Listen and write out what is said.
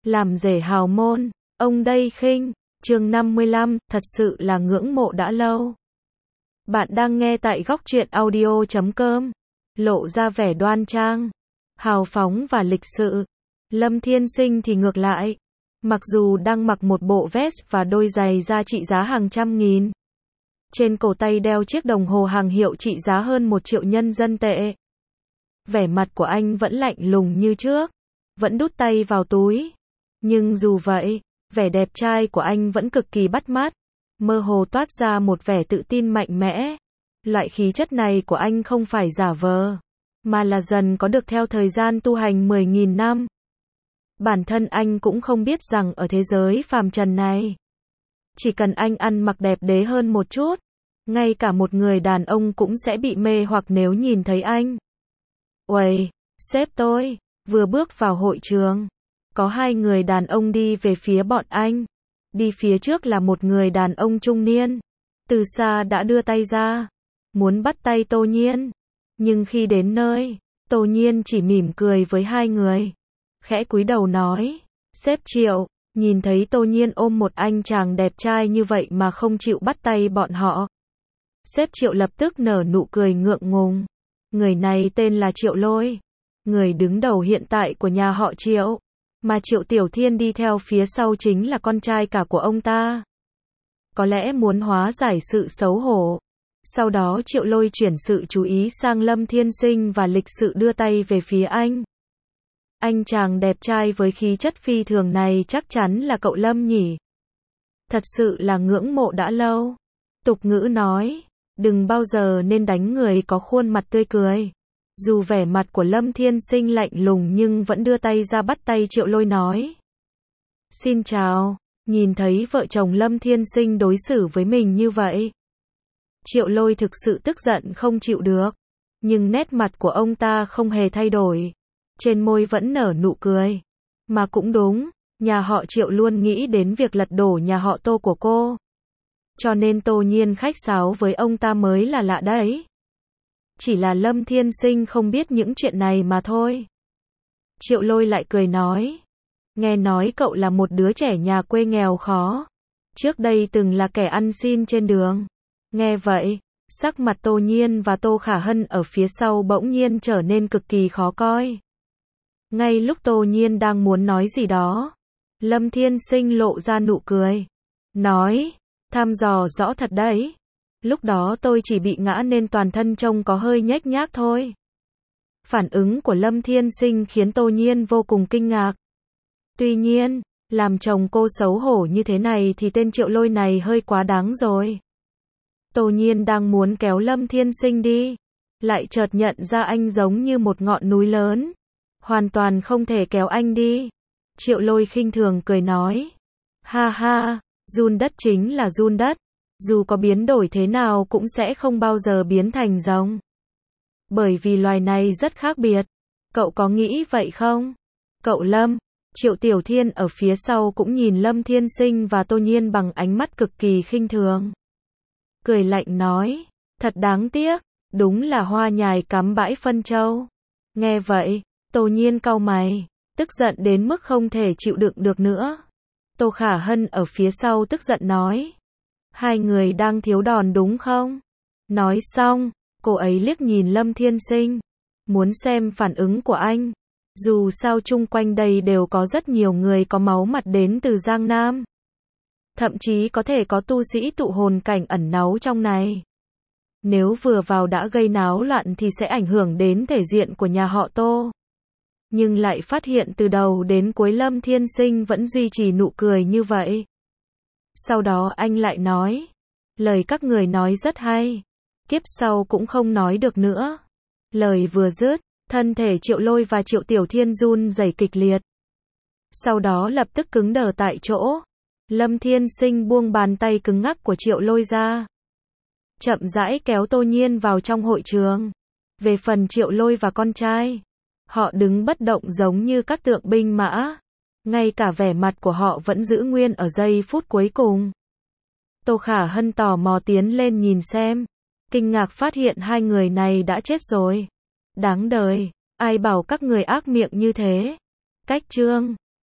làm rể hào môn, ông đây khinh, chương 55, thật sự là ngưỡng mộ đã lâu. Bạn đang nghe tại góc truyện audio.com, lộ ra vẻ đoan trang, hào phóng và lịch sự. Lâm Thiên Sinh thì ngược lại, mặc dù đang mặc một bộ vest và đôi giày da trị giá hàng trăm nghìn. Trên cổ tay đeo chiếc đồng hồ hàng hiệu trị giá hơn 1 triệu nhân dân tệ. Vẻ mặt của anh vẫn lạnh lùng như trước, vẫn đút tay vào túi. Nhưng dù vậy, vẻ đẹp trai của anh vẫn cực kỳ bắt mắt, mơ hồ toát ra một vẻ tự tin mạnh mẽ. Loại khí chất này của anh không phải giả vờ, mà là dần có được theo thời gian tu hành 10.000 năm. Bản thân anh cũng không biết rằng ở thế giới phàm trần này, chỉ cần anh ăn mặc đẹp đẽ hơn một chút, ngay cả một người đàn ông cũng sẽ bị mê hoặc nếu nhìn thấy anh. Uầy, sếp tôi, vừa bước vào hội trường, có 2 người đàn ông đi về phía bọn anh. Đi phía trước là một người đàn ông trung niên, từ xa đã đưa tay ra, muốn bắt tay Tô Nhiên. Nhưng khi đến nơi, Tô Nhiên chỉ mỉm cười với 2 người, khẽ cúi đầu nói, sếp Triệu. Nhìn thấy Tô Nhiên ôm một anh chàng đẹp trai như vậy mà không chịu bắt tay bọn họ, sếp Triệu lập tức nở nụ cười ngượng ngùng. Người này tên là Triệu Lôi, người đứng đầu hiện tại của nhà họ Triệu, mà Triệu Tiểu Thiên đi theo phía sau chính là con trai cả của ông ta. Có lẽ muốn hóa giải sự xấu hổ, sau đó Triệu Lôi chuyển sự chú ý sang Lâm Thiên Sinh và lịch sự đưa tay về phía anh. Anh chàng đẹp trai với khí chất phi thường này chắc chắn là cậu Lâm nhỉ? Thật sự là ngưỡng mộ đã lâu. Tục ngữ nói, đừng bao giờ nên đánh người có khuôn mặt tươi cười. Dù vẻ mặt của Lâm Thiên Sinh lạnh lùng nhưng vẫn đưa tay ra bắt tay Triệu Lôi nói. Xin chào, nhìn thấy vợ chồng Lâm Thiên Sinh đối xử với mình như vậy, Triệu Lôi thực sự tức giận không chịu được. Nhưng nét mặt của ông ta không hề thay đổi, trên môi vẫn nở nụ cười. Mà cũng đúng, nhà họ Triệu luôn nghĩ đến việc lật đổ nhà họ Tô của cô, cho nên Tô Nhiên khách sáo với ông ta mới là lạ đấy. Chỉ là Lâm Thiên Sinh không biết những chuyện này mà thôi. Triệu Lôi lại cười nói, nghe nói cậu là một đứa trẻ nhà quê nghèo khó, trước đây từng là kẻ ăn xin trên đường. Nghe vậy, sắc mặt Tô Nhiên và Tô Khả Hân ở phía sau bỗng nhiên trở nên cực kỳ khó coi. Ngay lúc Tô Nhiên đang muốn nói gì đó, Lâm Thiên Sinh lộ ra nụ cười, nói, thăm dò rõ thật đấy. Lúc đó tôi chỉ bị ngã nên toàn thân trông có hơi nhếch nhác thôi. Phản ứng của Lâm Thiên Sinh khiến Tô Nhiên vô cùng kinh ngạc. Tuy nhiên, làm chồng cô xấu hổ như thế này thì tên Triệu Lôi này hơi quá đáng rồi. Tô Nhiên đang muốn kéo Lâm Thiên Sinh đi, lại chợt nhận ra anh giống như một ngọn núi lớn, hoàn toàn không thể kéo anh đi. Triệu Lôi khinh thường cười nói, ha ha, giun đất chính là giun đất, dù có biến đổi thế nào cũng sẽ không bao giờ biến thành rồng. Bởi vì loài này rất khác biệt. Cậu có nghĩ vậy không? Cậu Lâm, Triệu Tiểu Thiên ở phía sau cũng nhìn Lâm Thiên Sinh và Tô Nhiên bằng ánh mắt cực kỳ khinh thường. Cười lạnh nói, thật đáng tiếc, đúng là hoa nhài cắm bãi phân châu. Nghe vậy, Tô Nhiên cau mày, tức giận đến mức không thể chịu đựng được nữa. Tô Khả Hân ở phía sau tức giận nói, 2 người đang thiếu đòn đúng không? Nói xong, cô ấy liếc nhìn Lâm Thiên Sinh, muốn xem phản ứng của anh. Dù sao chung quanh đây đều có rất nhiều người có máu mặt đến từ Giang Nam. Thậm chí có thể có tu sĩ tụ hồn cảnh ẩn náu trong này. Nếu vừa vào đã gây náo loạn thì sẽ ảnh hưởng đến thể diện của nhà họ Tô. Nhưng lại phát hiện từ đầu đến cuối Lâm Thiên Sinh vẫn duy trì nụ cười như vậy. Sau đó anh lại nói, lời các người nói rất hay, kiếp sau cũng không nói được nữa. Lời vừa dứt, thân thể Triệu Lôi và Triệu Tiểu Thiên run rẩy kịch liệt. Sau đó lập tức cứng đờ tại chỗ. Lâm Thiên Sinh buông bàn tay cứng ngắc của Triệu Lôi ra, chậm rãi kéo Tô Nhiên vào trong hội trường. Về phần Triệu Lôi và con trai, họ đứng bất động giống như các tượng binh mã. Ngay cả vẻ mặt của họ vẫn giữ nguyên ở giây phút cuối cùng. Tô Khả Hân tò mò tiến lên nhìn xem, kinh ngạc phát hiện 2 người này đã chết rồi. Đáng đời, ai bảo các người ác miệng như thế. Cách chương